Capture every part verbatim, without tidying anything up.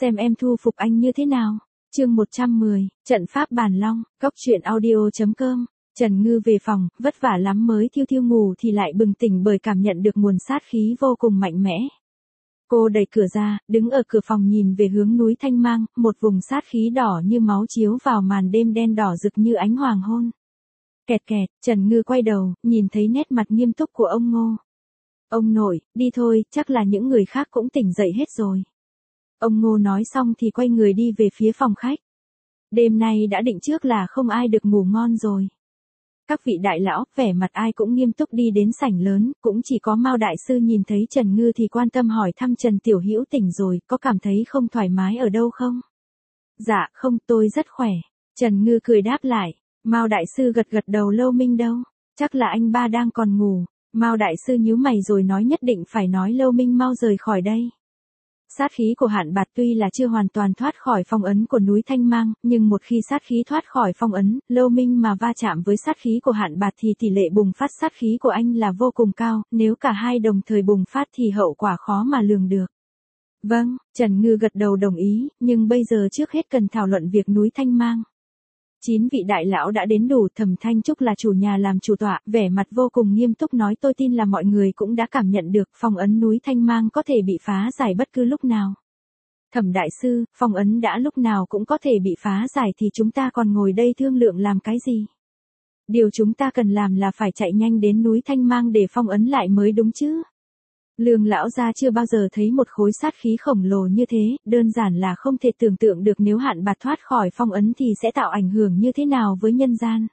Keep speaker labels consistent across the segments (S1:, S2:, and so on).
S1: xem em thu phục anh như thế nào. Chương một trăm mười, trận pháp bàn long, góc truyện audio chấm com. Trần Ngư về phòng, vất vả lắm mới thiêu thiêu ngủ thì lại bừng tỉnh bởi cảm nhận được nguồn sát khí vô cùng mạnh mẽ. Cô đẩy cửa ra, đứng ở cửa phòng nhìn về hướng núi Thanh Mang, một vùng sát khí đỏ như máu chiếu vào màn đêm đen đỏ rực như ánh hoàng hôn. Kẹt kẹt, Trần Ngư quay đầu, nhìn thấy nét mặt nghiêm túc của ông Ngô. Ông nội, đi thôi, chắc là những người khác cũng tỉnh dậy hết rồi. Ông Ngô nói xong thì quay người đi về phía phòng khách. Đêm nay đã định trước là không ai được ngủ ngon rồi. Các vị đại lão, vẻ mặt ai cũng nghiêm túc đi đến sảnh lớn, cũng chỉ có Mao đại sư nhìn thấy Trần Ngư thì quan tâm hỏi thăm Trần Tiểu Hữu tỉnh rồi, có cảm thấy không thoải mái ở đâu không? Dạ, không, tôi rất khỏe. Trần Ngư cười đáp lại. Mao đại sư gật gật đầu. Lâu Minh đâu? Chắc là anh ba đang còn ngủ. Mao đại sư nhíu mày rồi nói nhất định phải nói Lâu Minh mau rời khỏi đây. Sát khí của Hạn Bạt tuy là chưa hoàn toàn thoát khỏi phong ấn của núi Thanh Mang, nhưng một khi sát khí thoát khỏi phong ấn, Lâu Minh mà va chạm với sát khí của Hạn Bạt thì tỷ lệ bùng phát sát khí của anh là vô cùng cao, nếu cả hai đồng thời bùng phát thì hậu quả khó mà lường được. Vâng, Trần Ngư gật đầu đồng ý, nhưng bây giờ trước hết cần thảo luận việc núi Thanh Mang. Chín vị đại lão đã đến đủ. Thẩm Thanh Trúc là chủ nhà làm chủ tọa, vẻ mặt vô cùng nghiêm túc nói tôi tin là mọi người cũng đã cảm nhận được phong ấn núi Thanh Mang có thể bị phá giải bất cứ lúc nào. Thẩm đại sư, phong ấn đã lúc nào cũng có thể bị phá giải thì chúng ta còn ngồi đây thương lượng làm cái gì? Điều chúng ta cần làm là phải chạy nhanh đến núi Thanh Mang để phong ấn lại mới đúng chứ. Lương lão gia chưa bao giờ thấy một khối sát khí khổng lồ như thế, đơn giản là không thể tưởng tượng được nếu Hạn Bạt thoát khỏi phong ấn thì sẽ tạo ảnh hưởng như thế nào với nhân gian.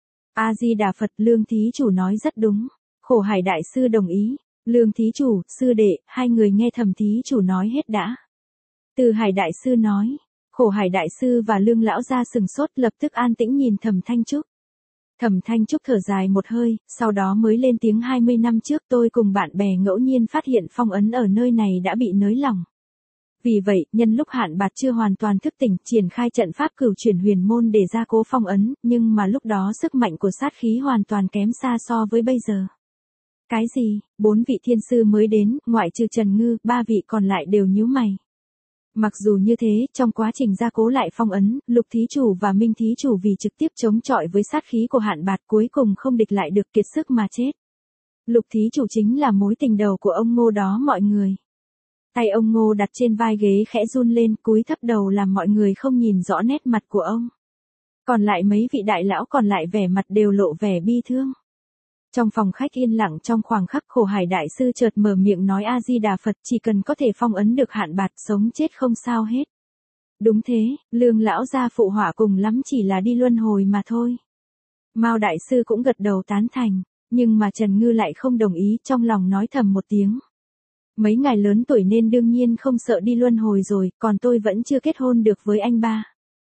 S1: A Di Đà Phật. Lương thí chủ nói rất đúng. Khổ Hải đại sư đồng ý. Lương thí chủ, sư đệ, hai người nghe Thẩm thí chủ nói hết đã. Từ Hải đại sư nói. Khổ Hải đại sư và Lương lão gia sừng sốt lập tức an tĩnh nhìn Thẩm Thanh Trúc. Thẩm Thanh Trúc thở dài một hơi, sau đó mới lên tiếng hai mươi năm trước tôi cùng bạn bè ngẫu nhiên phát hiện phong ấn ở nơi này đã bị nới lỏng. Vì vậy, nhân lúc Hạn Bạt chưa hoàn toàn thức tỉnh, triển khai trận pháp cửu chuyển huyền môn để gia cố phong ấn, nhưng mà lúc đó sức mạnh của sát khí hoàn toàn kém xa so với bây giờ. Cái gì? Bốn vị thiên sư mới đến, ngoại trừ Trần Ngư, ba vị còn lại đều nhíu mày. Mặc dù như thế, trong quá trình gia cố lại phong ấn, Lục thí chủ và Minh thí chủ vì trực tiếp chống chọi với sát khí của Hạn Bạt cuối cùng không địch lại được, kiệt sức mà chết. Lục thí chủ chính là mối tình đầu của ông Ngô đó mọi người. Tay ông Ngô đặt trên vai ghế khẽ run lên, cúi thấp đầu làm mọi người không nhìn rõ nét mặt của ông. Còn lại mấy vị đại lão còn lại vẻ mặt đều lộ vẻ bi thương. Trong phòng khách yên lặng trong khoảng khắc, Khổ Hải đại sư chợt mở miệng nói A Di Đà Phật, chỉ cần có thể phong ấn được Hạn Bạt, sống chết không sao hết. Đúng thế, Lương lão gia phụ họa, cùng lắm chỉ là đi luân hồi mà thôi. Mao đại sư cũng gật đầu tán thành, nhưng mà Trần Ngư lại không đồng ý, trong lòng nói thầm một tiếng. Mấy ngài lớn tuổi nên đương nhiên không sợ đi luân hồi rồi, còn tôi vẫn chưa kết hôn được với anh ba.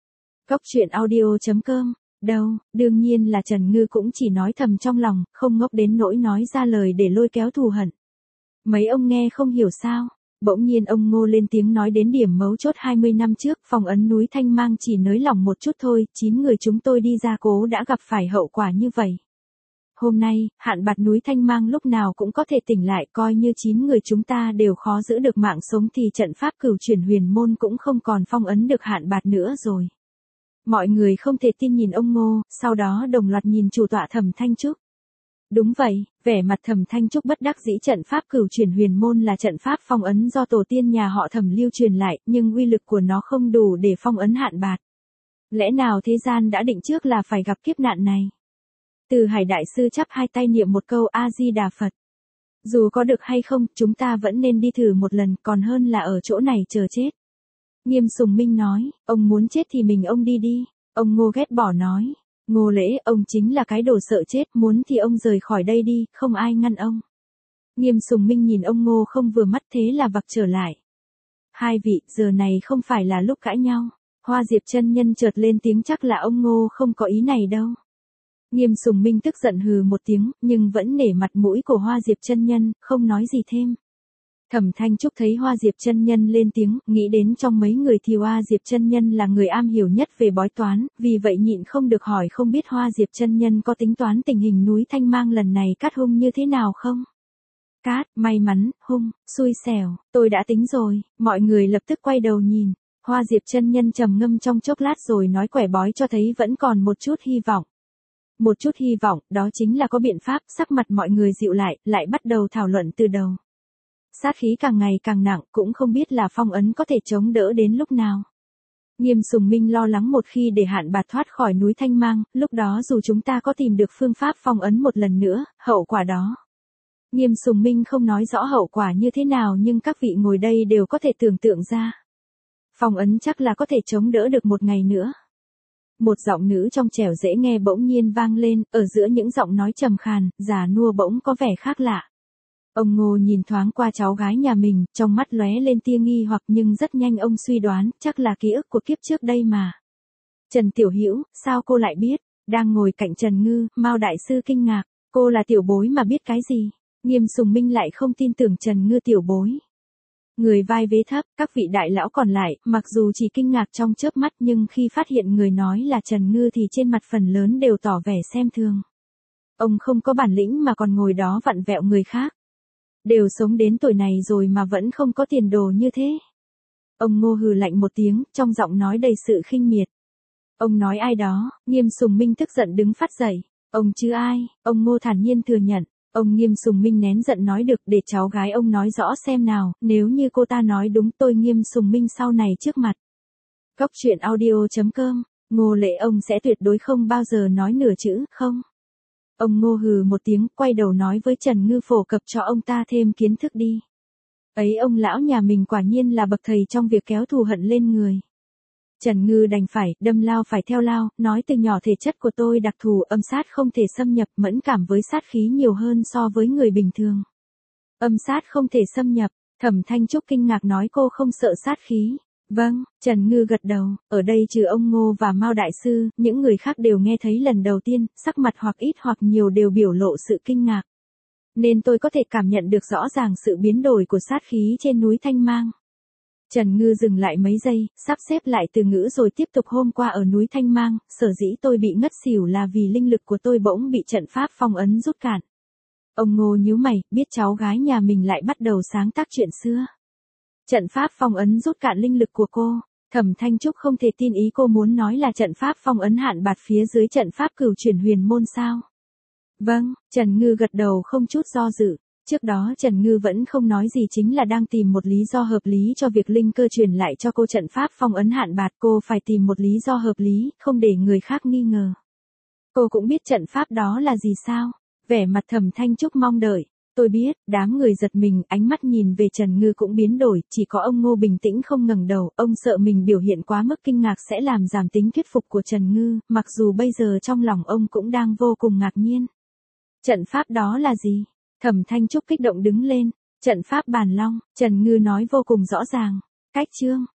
S1: Góc truyện audio chấm com. Đâu, đương nhiên là Trần Ngư cũng chỉ nói thầm trong lòng, không ngốc đến nỗi nói ra lời để lôi kéo thù hận. Mấy ông nghe không hiểu sao? Bỗng nhiên ông Ngô lên tiếng nói đến điểm mấu chốt. Hai mươi năm trước, phong ấn núi Thanh Mang chỉ nới lỏng một chút thôi, chín người chúng tôi đi gia cố đã gặp phải hậu quả như vậy. Hôm nay, Hạn Bạt núi Thanh Mang lúc nào cũng có thể tỉnh lại, coi như chín người chúng ta đều khó giữ được mạng sống thì trận pháp cửu chuyển huyền môn cũng không còn phong ấn được Hạn Bạt nữa rồi. Mọi người không thể tin nhìn ông Ngô, sau đó đồng loạt nhìn chủ tọa Thẩm Thanh Trúc. Đúng vậy, vẻ mặt Thẩm Thanh Trúc bất đắc dĩ. Trận pháp cửu chuyển huyền môn là trận pháp phong ấn do tổ tiên nhà họ Thẩm lưu truyền lại, nhưng uy lực của nó không đủ để phong ấn Hạn Bạt. Lẽ nào thế gian đã định trước là phải gặp kiếp nạn này? Từ Hải đại sư chắp hai tay niệm một câu A Di Đà Phật. Dù có được hay không, chúng ta vẫn nên đi thử một lần, còn hơn là ở chỗ này chờ chết. Nghiêm Sùng Minh nói, ông muốn chết thì mình ông đi đi. Ông Ngô ghét bỏ nói, Ngô Lễ, ông chính là cái đồ sợ chết, muốn thì ông rời khỏi đây đi, không ai ngăn ông. Nghiêm Sùng Minh nhìn ông Ngô không vừa mắt, thế là vặc trở lại. Hai vị, giờ này không phải là lúc cãi nhau. Hoa Diệp chân nhân chợt lên tiếng, chắc là ông Ngô không có ý này đâu. Nghiêm Sùng Minh tức giận hừ một tiếng, nhưng vẫn nể mặt mũi của Hoa Diệp chân nhân, không nói gì thêm. Thẩm Thanh Trúc thấy Hoa Diệp chân nhân lên tiếng, nghĩ đến trong mấy người thì Hoa Diệp chân nhân là người am hiểu nhất về bói toán, vì vậy nhịn không được hỏi không biết Hoa Diệp chân nhân có tính toán tình hình núi Thanh Mang lần này cát hung như thế nào không? Cát, may mắn, hung, xui xẻo, tôi đã tính rồi. Mọi người lập tức quay đầu nhìn. Hoa Diệp chân nhân trầm ngâm trong chốc lát rồi nói quẻ bói cho thấy vẫn còn một chút hy vọng. Một chút hy vọng, đó chính là có biện pháp, sắc mặt mọi người dịu lại, lại bắt đầu thảo luận từ đầu. Sát khí càng ngày càng nặng, cũng không biết là phong ấn có thể chống đỡ đến lúc nào. Nghiêm Sùng Minh lo lắng một khi để Hạn Bạt thoát khỏi núi Thanh Mang, lúc đó dù chúng ta có tìm được phương pháp phong ấn một lần nữa, hậu quả đó. Nghiêm Sùng Minh không nói rõ hậu quả như thế nào nhưng các vị ngồi đây đều có thể tưởng tượng ra. Phong ấn chắc là có thể chống đỡ được một ngày nữa. Một giọng nữ trong trẻo dễ nghe bỗng nhiên vang lên, ở giữa những giọng nói trầm khàn, già nua bỗng có vẻ khác lạ. Ông Ngô nhìn thoáng qua cháu gái nhà mình, trong mắt lóe lên tia nghi hoặc nhưng rất nhanh ông suy đoán, chắc là ký ức của kiếp trước đây mà. Trần Tiểu Hữu, sao cô lại biết? Đang ngồi cạnh Trần Ngư, Mao đại sư kinh ngạc, cô là tiểu bối mà biết cái gì? Nghiêm Sùng Minh lại không tin tưởng Trần Ngư tiểu bối. Người vai vế thấp, các vị đại lão còn lại, mặc dù chỉ kinh ngạc trong chớp mắt nhưng khi phát hiện người nói là Trần Ngư thì trên mặt phần lớn đều tỏ vẻ xem thường. Ông không có bản lĩnh mà còn ngồi đó vặn vẹo người khác. Đều sống đến tuổi này rồi mà vẫn không có tiền đồ như thế. Ông Ngô hừ lạnh một tiếng, trong giọng nói đầy sự khinh miệt. Ông nói ai đó? Nghiêm Sùng Minh tức giận đứng phát dậy. Ông chứ ai? Ông Ngô thản nhiên thừa nhận. Ông Nghiêm Sùng Minh nén giận nói được để cháu gái ông nói rõ xem nào, nếu như cô ta nói đúng tôi Nghiêm Sùng Minh sau này trước mặt. Cốc truyện audio chấm com, Ngô Lễ ông sẽ tuyệt đối không bao giờ nói nửa chữ, không. Ông Ngô hừ một tiếng, quay đầu nói với Trần Ngư phổ cập cho ông ta thêm kiến thức đi. Ấy ông lão nhà mình quả nhiên là bậc thầy trong việc kéo thù hận lên người. Trần Ngư đành phải, đâm lao phải theo lao, nói từ nhỏ thể chất của tôi đặc thù, âm sát không thể xâm nhập, mẫn cảm với sát khí nhiều hơn so với người bình thường. Âm sát không thể xâm nhập, Thẩm Thanh Trúc kinh ngạc nói cô không sợ sát khí. Vâng, Trần Ngư gật đầu, ở đây trừ ông Ngô và Mao đại sư, những người khác đều nghe thấy lần đầu tiên, sắc mặt hoặc ít hoặc nhiều đều biểu lộ sự kinh ngạc. Nên tôi có thể cảm nhận được rõ ràng sự biến đổi của sát khí trên núi Thanh Mang. Trần Ngư dừng lại mấy giây, sắp xếp lại từ ngữ rồi tiếp tục hôm qua ở núi Thanh Mang, sở dĩ tôi bị ngất xỉu là vì linh lực của tôi bỗng bị trận pháp phong ấn rút cạn. Ông Ngô nhíu mày, biết cháu gái nhà mình lại bắt đầu sáng tác chuyện xưa. Trận pháp phong ấn rút cạn linh lực của cô, Thẩm Thanh Trúc không thể tin ý cô muốn nói là trận pháp phong ấn Hạn Bạt phía dưới trận pháp cửu chuyển huyền môn sao. Vâng, Trần Ngư gật đầu không chút do dự. Trước đó Trần Ngư vẫn không nói gì chính là đang tìm một lý do hợp lý cho việc linh cơ truyền lại cho cô trận pháp phong ấn Hạn Bạt. Cô phải tìm một lý do hợp lý, không để người khác nghi ngờ. Cô cũng biết trận pháp đó là gì sao? Vẻ mặt Thẩm Thanh Trúc mong đợi. Tôi biết, đám người giật mình, ánh mắt nhìn về Trần Ngư cũng biến đổi, chỉ có ông Ngô bình tĩnh không ngẩng đầu, ông sợ mình biểu hiện quá mức kinh ngạc sẽ làm giảm tính thuyết phục của Trần Ngư, mặc dù bây giờ trong lòng ông cũng đang vô cùng ngạc nhiên. Trận pháp đó là gì? Thẩm Thanh Trúc kích động đứng lên. Trận pháp Bàn Long, Trần Ngư nói vô cùng rõ ràng. Cách chương,